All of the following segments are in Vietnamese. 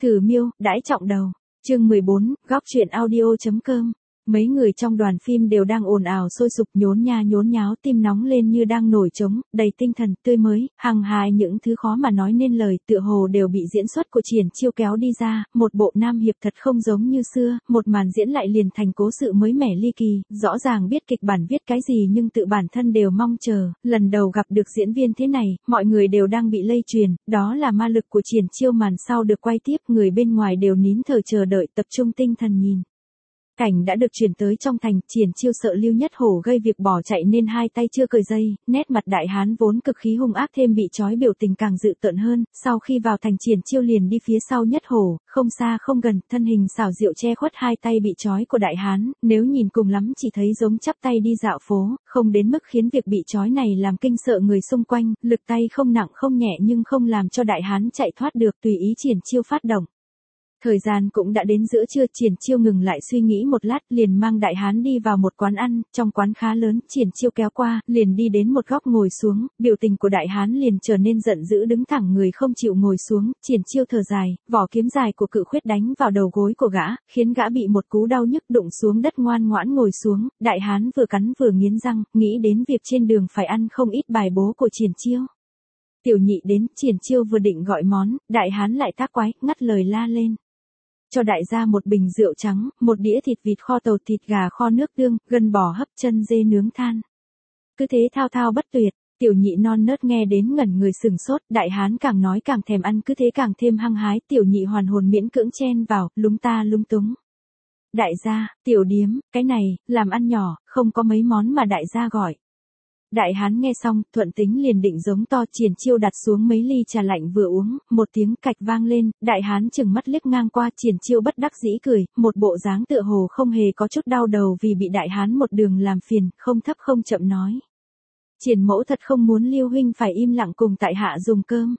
Thử miêu, đãi trọng đầu. Chương 14, góc truyện audio.com. Mấy người trong đoàn phim đều đang ồn ào sôi sục nhốn nha nhốn nháo, tim nóng lên như đang nổi trống, đầy tinh thần, tươi mới, hăng hái, những thứ khó mà nói nên lời tựa hồ đều bị diễn xuất của Triển Chiêu kéo đi ra, một bộ nam hiệp thật không giống như xưa, một màn diễn lại liền thành cố sự mới mẻ ly kỳ, rõ ràng biết kịch bản viết cái gì nhưng tự bản thân đều mong chờ, lần đầu gặp được diễn viên thế này, mọi người đều đang bị lây truyền, đó là ma lực của Triển Chiêu. Màn sau được quay tiếp, người bên ngoài đều nín thở chờ đợi, tập trung tinh thần nhìn. Cảnh đã được chuyển tới trong thành, Triển Chiêu sợ Lưu Nhất Hổ gây việc bỏ chạy nên hai tay chưa cởi dây, nét mặt đại hán vốn cực khí hung ác thêm bị trói biểu tình càng dữ tợn hơn, sau khi vào thành Triển Chiêu liền đi phía sau Nhất Hổ, không xa không gần, thân hình xảo diệu che khuất hai tay bị trói của đại hán, nếu nhìn cùng lắm chỉ thấy giống chắp tay đi dạo phố, không đến mức khiến việc bị trói này làm kinh sợ người xung quanh, lực tay không nặng không nhẹ nhưng không làm cho đại hán chạy thoát được, tùy ý Triển Chiêu phát động. Thời gian cũng đã đến giữa trưa, Triển Chiêu ngừng lại suy nghĩ một lát, liền mang đại hán đi vào một quán ăn, trong quán khá lớn, Triển Chiêu kéo qua, liền đi đến một góc ngồi xuống, biểu tình của đại hán liền trở nên giận dữ đứng thẳng người không chịu ngồi xuống, Triển Chiêu thở dài, vỏ kiếm dài của Cự Khuyết đánh vào đầu gối của gã, khiến gã bị một cú đau nhức đụng xuống đất ngoan ngoãn ngồi xuống, đại hán vừa cắn vừa nghiến răng, nghĩ đến việc trên đường phải ăn không ít bài bố của Triển Chiêu. Tiểu nhị đến, Triển Chiêu vừa định gọi món, đại hán lại tác quái, ngắt lời la lên. Cho đại gia một bình rượu trắng, một đĩa thịt vịt kho tàu, thịt gà kho nước tương, gân bò hấp, chân dê nướng than. Cứ thế thao thao bất tuyệt, tiểu nhị non nớt nghe đến ngẩn người sừng sốt, đại hán càng nói càng thèm ăn, cứ thế càng thêm hăng hái, tiểu nhị hoàn hồn miễn cưỡng chen vào, lúng ta lúng túng. Đại gia, tiểu điếm, cái này, làm ăn nhỏ, không có mấy món mà đại gia gọi. Đại hán nghe xong, thuận tính liền định giống to. Triển Chiêu đặt xuống mấy ly trà lạnh vừa uống, một tiếng cạch vang lên, đại hán chừng mắt liếc ngang qua, Triển Chiêu bất đắc dĩ cười, một bộ dáng tựa hồ không hề có chút đau đầu vì bị đại hán một đường làm phiền, không thấp không chậm nói. Triển mẫu thật không muốn Lưu huynh phải im lặng cùng tại hạ dùng cơm.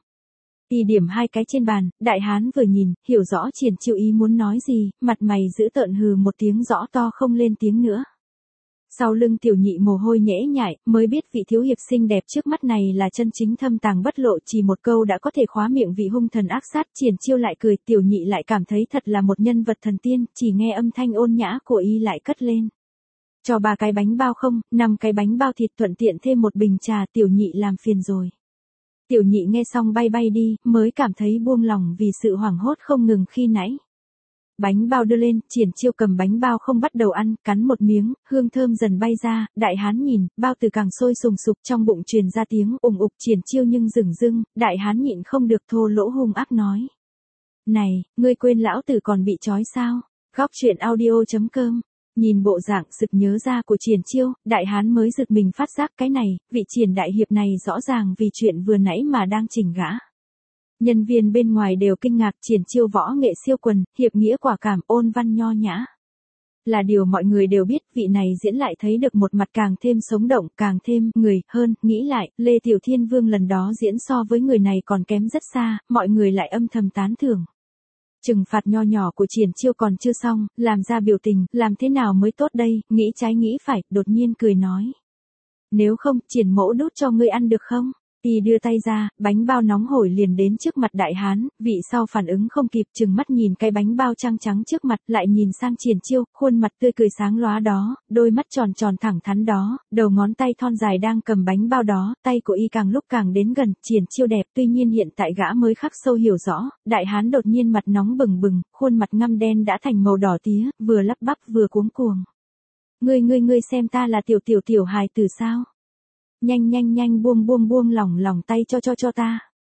Y điểm hai cái trên bàn, đại hán vừa nhìn, hiểu rõ Triển Chiêu ý muốn nói gì, mặt mày giữ tợn hừ một tiếng rõ to không lên tiếng nữa. Sau lưng tiểu nhị mồ hôi nhễ nhại, mới biết vị thiếu hiệp xinh đẹp trước mắt này là chân chính thâm tàng bất lộ, chỉ một câu đã có thể khóa miệng vị hung thần ác sát. Triển Chiêu lại cười, tiểu nhị lại cảm thấy thật là một nhân vật thần tiên, chỉ nghe âm thanh ôn nhã của y lại cất lên. Cho 3 cái bánh bao không, 5 cái bánh bao thịt, thuận tiện thêm một bình trà, tiểu nhị làm phiền rồi. Tiểu nhị nghe xong bay bay đi, mới cảm thấy buông lòng vì sự hoảng hốt không ngừng khi nãy. Bánh bao đưa lên, Triển Chiêu cầm bánh bao không bắt đầu ăn, cắn một miếng, hương thơm dần bay ra, đại hán nhìn, bao từ càng sôi sùng sục, trong bụng truyền ra tiếng ùng ục. Triển Chiêu nhưng dửng dưng, đại hán nhịn không được thô lỗ hung ác nói. Này, ngươi quên lão tử còn bị trói sao? Góc truyện audio.com. Nhìn bộ dạng sực nhớ ra của Triển Chiêu, đại hán mới giật mình phát giác cái này, vị Triển đại hiệp này rõ ràng vì chuyện vừa nãy mà đang chỉnh gã. Nhân viên bên ngoài đều kinh ngạc, Triển Chiêu võ nghệ siêu quần, hiệp nghĩa quả cảm, ôn văn nho nhã. Là điều mọi người đều biết, vị này diễn lại thấy được một mặt càng thêm sống động, càng thêm người hơn, nghĩ lại, Lê Tiểu Thiên Vương lần đó diễn so với người này còn kém rất xa, mọi người lại âm thầm tán thưởng. Trừng phạt nho nhỏ của Triển Chiêu còn chưa xong, làm ra biểu tình, làm thế nào mới tốt đây, nghĩ trái nghĩ phải, đột nhiên cười nói. Nếu không, Triển mẫu đút cho ngươi ăn được không? Y đưa tay ra, bánh bao nóng hổi liền đến trước mặt đại hán, vị sau phản ứng không kịp, chừng mắt nhìn cái bánh bao trắng trắng trước mặt, lại nhìn sang Triển Chiêu, khuôn mặt tươi cười sáng lóa đó, đôi mắt tròn tròn thẳng thắn đó, đầu ngón tay thon dài đang cầm bánh bao đó, tay của y càng lúc càng đến gần. Triển Chiêu đẹp, tuy nhiên hiện tại gã mới khắc sâu hiểu rõ, đại hán đột nhiên mặt nóng bừng bừng, khuôn mặt ngăm đen đã thành màu đỏ tía, vừa lắp bắp vừa cuống cuồng. Ngươi xem ta là tiểu hài tử sao? Nhanh buông lòng tay cho ta.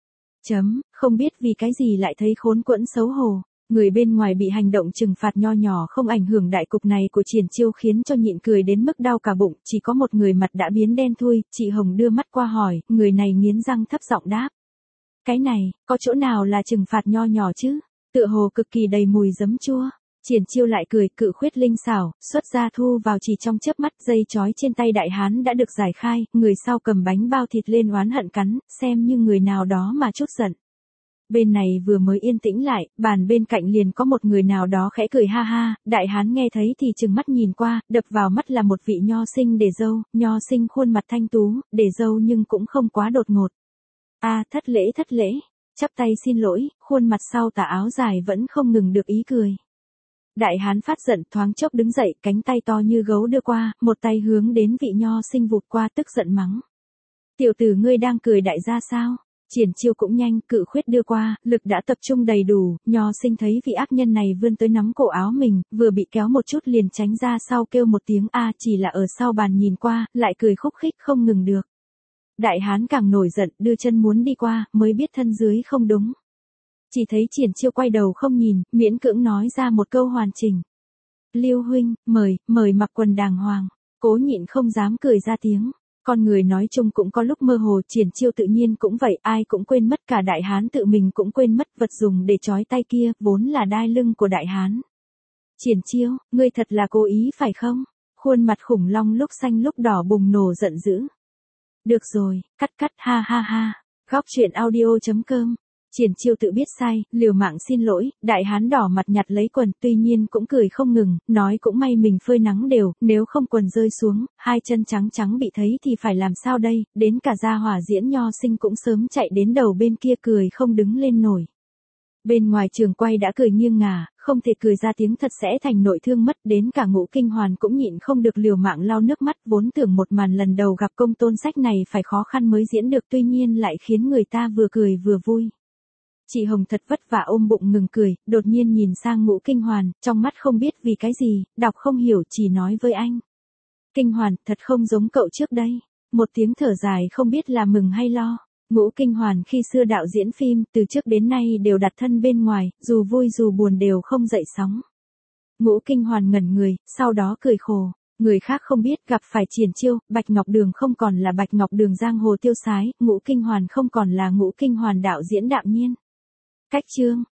Không biết vì cái gì lại thấy khốn quẫn xấu hổ. Người bên ngoài bị hành động trừng phạt nho nhỏ không ảnh hưởng đại cục này của Triển Chiêu khiến cho nhịn cười đến mức đau cả bụng, chỉ có một người mặt đã biến đen thui, chị Hồng đưa mắt qua hỏi, người này nghiến răng thấp giọng đáp. Cái này, có chỗ nào là trừng phạt nho nhỏ chứ? Tựa hồ cực kỳ đầy mùi giấm chua. Triển Chiêu lại cười, Cự Khuyết linh xảo, xuất ra thu vào chỉ trong chớp mắt, dây trói trên tay đại hán đã được giải khai, người sau cầm bánh bao thịt lên oán hận cắn, xem như người nào đó mà chút giận. Bên này vừa mới yên tĩnh lại, bàn bên cạnh liền có một người nào đó khẽ cười ha ha, đại hán nghe thấy thì trừng mắt nhìn qua, đập vào mắt là một vị nho sinh để râu, nho sinh khuôn mặt thanh tú, để râu nhưng cũng không quá đột ngột. Thất lễ. chắp tay xin lỗi, khuôn mặt sau tà áo dài vẫn không ngừng được ý cười. Đại hán phát giận thoáng chốc đứng dậy, cánh tay to như gấu đưa qua, một tay hướng đến vị nho sinh vụt qua tức giận mắng. Tiểu tử ngươi đang cười đại gia sao? Triển Chiêu cũng nhanh, cự khuyết đưa qua, lực đã tập trung đầy đủ, nho sinh thấy vị ác nhân này vươn tới nắm cổ áo mình, vừa bị kéo một chút liền tránh ra sau kêu một tiếng a, chỉ là ở sau bàn nhìn qua, lại cười khúc khích không ngừng được. Đại hán càng nổi giận, đưa chân muốn đi qua, mới biết thân dưới không đúng. Chỉ thấy Triển Chiêu quay đầu không nhìn, miễn cưỡng nói ra một câu hoàn chỉnh. Lưu huynh, mời mặc quần đàng hoàng, cố nhịn không dám cười ra tiếng. Con người nói chung cũng có lúc mơ hồ, Triển Chiêu tự nhiên cũng vậy, ai cũng quên mất, cả đại hán tự mình cũng quên mất vật dùng để trói tay kia, vốn là đai lưng của đại hán. Triển Chiêu, ngươi thật là cố ý phải không? Khuôn mặt khủng long lúc xanh lúc đỏ bùng nổ giận dữ. Được rồi, cắt ha ha ha. Góc truyện audio.com. Triển Chiêu tự biết sai, liều mạng xin lỗi, đại hán đỏ mặt nhặt lấy quần, tuy nhiên cũng cười không ngừng, nói cũng may mình phơi nắng đều, nếu không quần rơi xuống, hai chân trắng trắng bị thấy thì phải làm sao đây, đến cả gia hỏa diễn nho sinh cũng sớm chạy đến đầu bên kia cười không đứng lên nổi. Bên ngoài trường quay đã cười nghiêng ngả, không thể cười ra tiếng thật sẽ thành nội thương mất, đến cả Ngũ Kinh Hoàn cũng nhịn không được liều mạng lau nước mắt, vốn tưởng một màn lần đầu gặp công tôn sách này phải khó khăn mới diễn được, tuy nhiên lại khiến người ta vừa cười vừa vui. Chị Hồng thật vất vả ôm bụng ngừng cười, đột nhiên nhìn sang Ngũ Kinh Hoàn, trong mắt không biết vì cái gì, đọc không hiểu chỉ nói với anh. Kinh Hoàn, thật không giống cậu trước đây. Một tiếng thở dài không biết là mừng hay lo. Ngũ Kinh Hoàn khi xưa đạo diễn phim, từ trước đến nay đều đặt thân bên ngoài, dù vui dù buồn đều không dậy sóng. Ngũ Kinh Hoàn ngẩn người, sau đó cười khổ. Người khác không biết gặp phải Triển Chiêu, Bạch Ngọc Đường không còn là Bạch Ngọc Đường giang hồ tiêu sái, Ngũ Kinh Hoàn không còn là Ngũ Kinh Hoàn đạo diễn đạm nhiên. Cách chương